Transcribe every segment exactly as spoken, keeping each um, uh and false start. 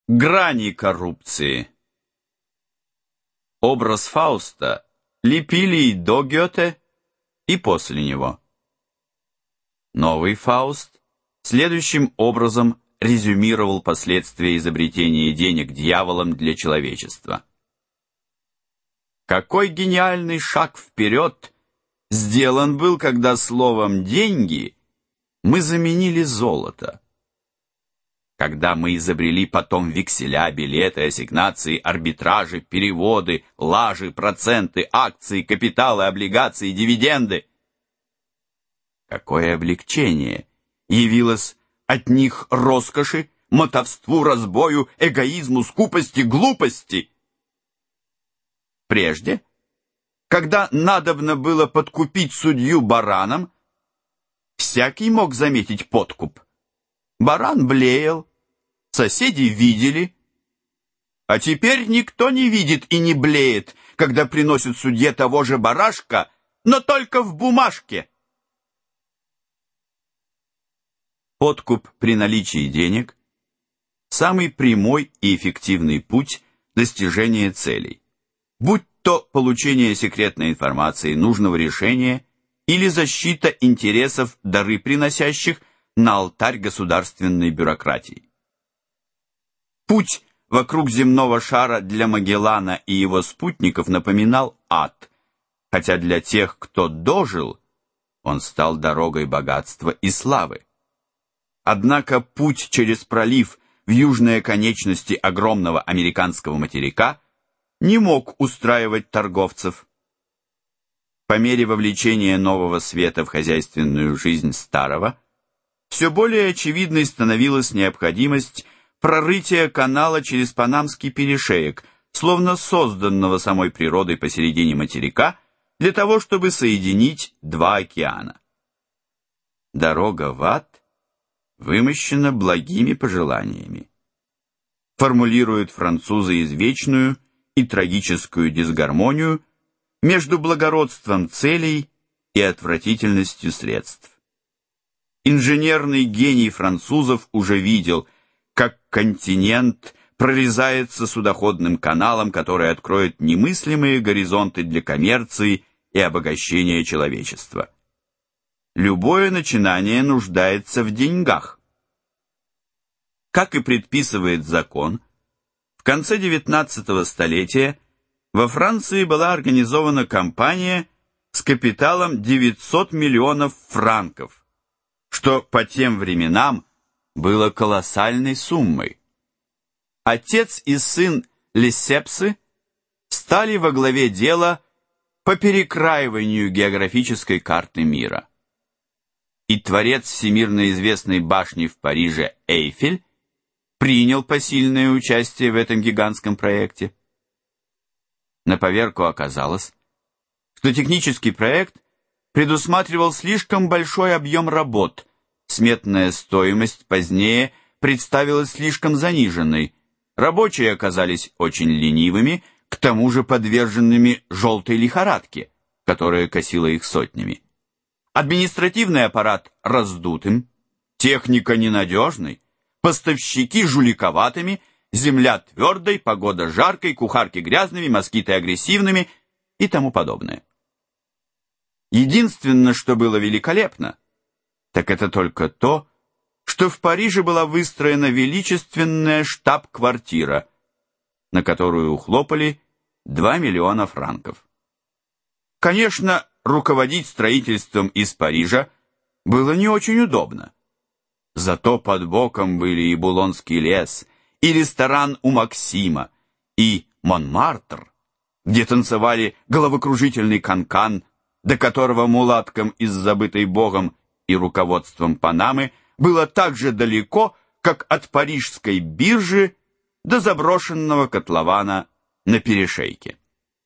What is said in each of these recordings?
Грани коррупции. Образ Фауста лепили и до Гёте, и после него. Новый Фауст следующим образом резюмировал последствия изобретения денег дьяволом для человечества. Какой гениальный шаг вперед сделан был, когда словом «деньги» мы заменили золото. Когда мы изобрели потом векселя, билеты, ассигнации, арбитражи, переводы, лажи, проценты, акции, капиталы, облигации, дивиденды. Какое облегчение явилось от них роскоши, мотовству, разбою, эгоизму, скупости, глупости. Прежде, когда надобно было подкупить судью бараном, всякий мог заметить подкуп. Баран блеял, соседи видели, а теперь никто не видит и не блеет, когда приносит судье того же барашка, но только в бумажке. Подкуп при наличии денег – самый прямой и эффективный путь достижения целей, будь то получение секретной информации, нужного решения или защита интересов дары приносящих на алтарь государственной бюрократии. Путь вокруг земного шара для Магеллана и его спутников напоминал ад, хотя для тех, кто дожил, он стал дорогой богатства и славы. Однако путь через пролив в южные конечности огромного американского материка не мог устраивать торговцев. По мере вовлечения нового света в хозяйственную жизнь старого, все более очевидной становилась необходимость прорытия канала через Панамский перешеек, словно созданного самой природой посередине материка, для того, чтобы соединить два океана. Дорога в ад вымощена благими пожеланиями. Формулируют французы извечную и трагическую дисгармонию между благородством целей и отвратительностью средств. Инженерный гений французов уже видел, как континент прорезается судоходным каналом, который откроет немыслимые горизонты для коммерции и обогащения человечества. Любое начинание нуждается в деньгах. Как и предписывает закон, в конце девятнадцатого столетия во Франции была организована компания с капиталом девятьсот миллионов франков, что по тем временам было колоссальной суммой. Отец и сын Лесепсы стали во главе дела по перекраиванию географической карты мира. И творец всемирно известной башни в Париже Эйфель принял посильное участие в этом гигантском проекте. На поверку оказалось, что технический проект предусматривал слишком большой объем работ, сметная стоимость позднее представилась слишком заниженной, рабочие оказались очень ленивыми, к тому же подверженными желтой лихорадке, которая косила их сотнями. Административный аппарат раздутым, техника ненадежной, поставщики жуликоватыми, земля твердой, погода жаркой, кухарки грязными, москиты агрессивными и тому подобное. Единственное, что было великолепно, так это только то, что в Париже была выстроена величественная штаб-квартира, на которую ухлопали два миллиона франков. Конечно, руководить строительством из Парижа было не очень удобно. Зато под боком были и Булонский лес, и ресторан у Максима, и Монмартр, где танцевали головокружительный канкан, до которого мулаткам из забытой Богом и руководством Панамы было так же далеко, как от парижской биржи до заброшенного котлована на перешейке.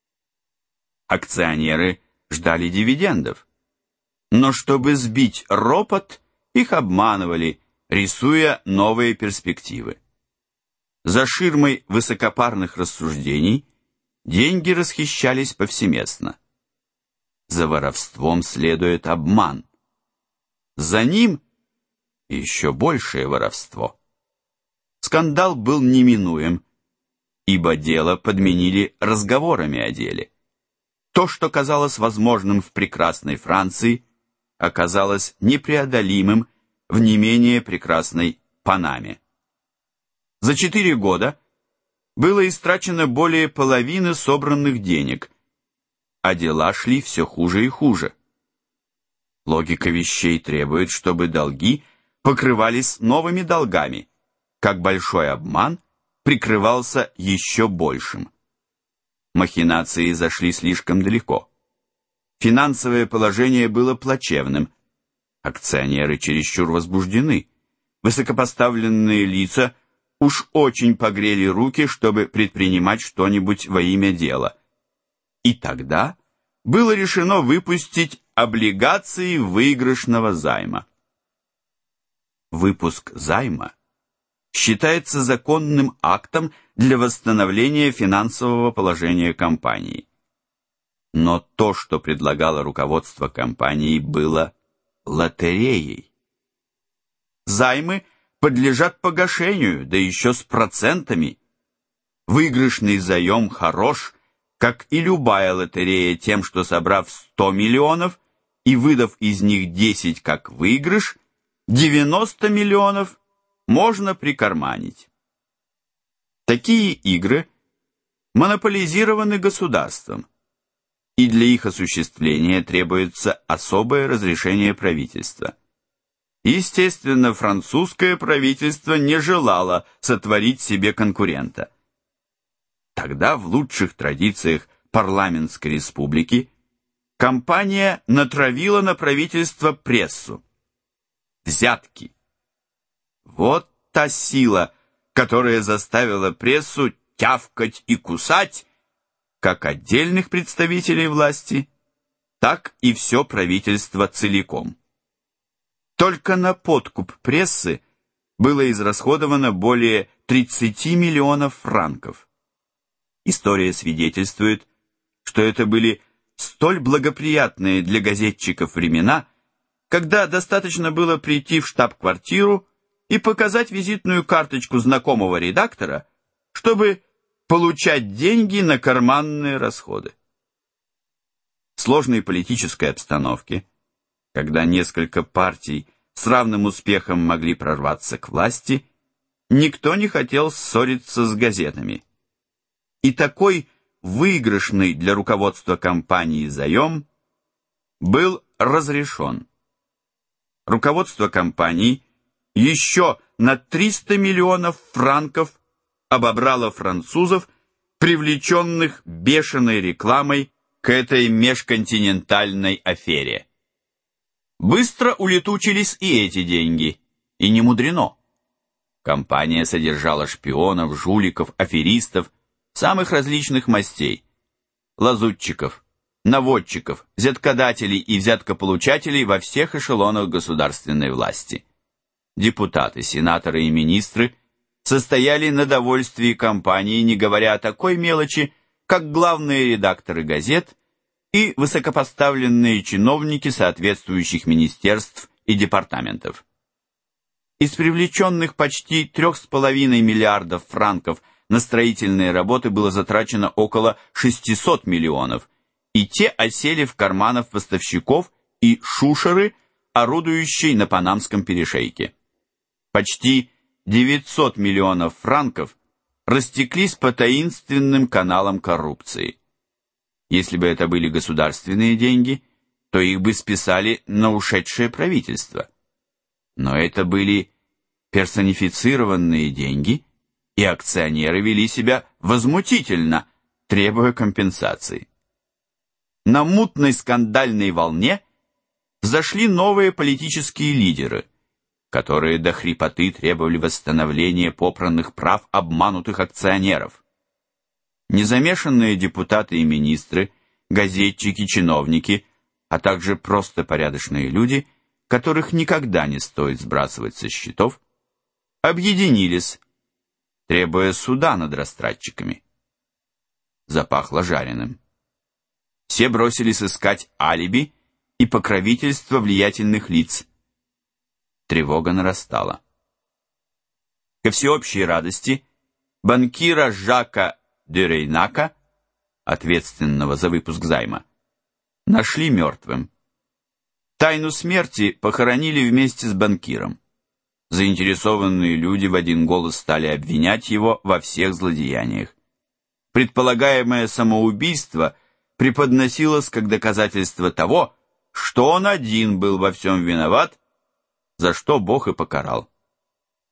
Акционеры ждали дивидендов, но чтобы сбить ропот, их обманывали, рисуя новые перспективы. За ширмой высокопарных рассуждений деньги расхищались повсеместно. За воровством следует обман. За ним еще большее воровство. скандал был неминуем, ибо дело подменили разговорами о деле. То, что казалось возможным в прекрасной Франции, оказалось непреодолимым в не менее прекрасной Панаме. За четыре года было истрачено более половины собранных денег, а дела шли все хуже и хуже. Логика вещей требует, чтобы долги покрывались новыми долгами, как большой обман прикрывался еще большим. Махинации зашли слишком далеко. Финансовое положение было плачевным. Акционеры чересчур возбуждены. Высокопоставленные лица уж очень погрели руки, чтобы предпринимать что-нибудь во имя дела. И тогда было решено выпустить облигации выигрышного займа. Выпуск займа считается законным актом для восстановления финансового положения компании. Но то, что предлагало руководство компании, было лотереей. Займы подлежат погашению, да еще с процентами. Выигрышный заем хорош, как и любая лотерея, тем, что, собрав сто миллионов и выдав из них десять как выигрыш, девяносто миллионов можно прикарманить. Такие игры монополизированы государством, и для их осуществления требуется особое разрешение правительства. Естественно, французское правительство не желало сотворить себе конкурента. Тогда в лучших традициях парламентской республики компания натравила на правительство прессу. Взятки. Вот та сила, которая заставила прессу тявкать и кусать как отдельных представителей власти, так и все правительство целиком. Только на подкуп прессы было израсходовано более тридцати миллионов франков. История свидетельствует, что это были столь благоприятные для газетчиков времена, когда достаточно было прийти в штаб-квартиру и показать визитную карточку знакомого редактора, чтобы получать деньги на карманные расходы. В сложной политической обстановке, когда несколько партий с равным успехом могли прорваться к власти, никто не хотел ссориться с газетами. И такой выигрышный для руководства компании заем был разрешен. Руководство компании еще на триста миллионов франков обобрало французов, привлеченных бешеной рекламой к этой межконтинентальной афере. Быстро улетучились и эти деньги, и не мудрено. Компания содержала шпионов, жуликов, аферистов самых различных мастей, лазутчиков, наводчиков, взяткодателей и взяткополучателей во всех эшелонах государственной власти. Депутаты, сенаторы и министры состояли на довольствии компании, не говоря о такой мелочи, как главные редакторы газет и высокопоставленные чиновники соответствующих министерств и департаментов. Из привлеченных почти трех с половиной миллиардов франков на строительные работы было затрачено около шестисот миллионов, и те осели в карманах поставщиков и шушеры, орудующей на Панамском перешейке. Почти девятьсот миллионов франков растеклись по таинственным каналам коррупции. Если бы это были государственные деньги, то их бы списали на ушедшее правительство. Но это были персонифицированные деньги, и акционеры вели себя возмутительно, требуя компенсации. На мутной скандальной волне взошли новые политические лидеры, которые до хрипоты требовали восстановления попранных прав обманутых акционеров. Незамешанные депутаты и министры, газетчики, чиновники, а также просто порядочные люди, которых никогда не стоит сбрасывать со счетов, объединились, требуя суда над растратчиками. Запахло жареным. Все бросились искать алиби и покровительство влиятельных лиц. Тревога нарастала. Ко всеобщей радости банкира Жака де Рейнака, ответственного за выпуск займа, нашли мертвым. Тайну смерти похоронили вместе с банкиром. Заинтересованные люди в один голос стали обвинять его во всех злодеяниях. Предполагаемое самоубийство преподносилось как доказательство того, что он один был во всем виноват, за что Бог и покарал.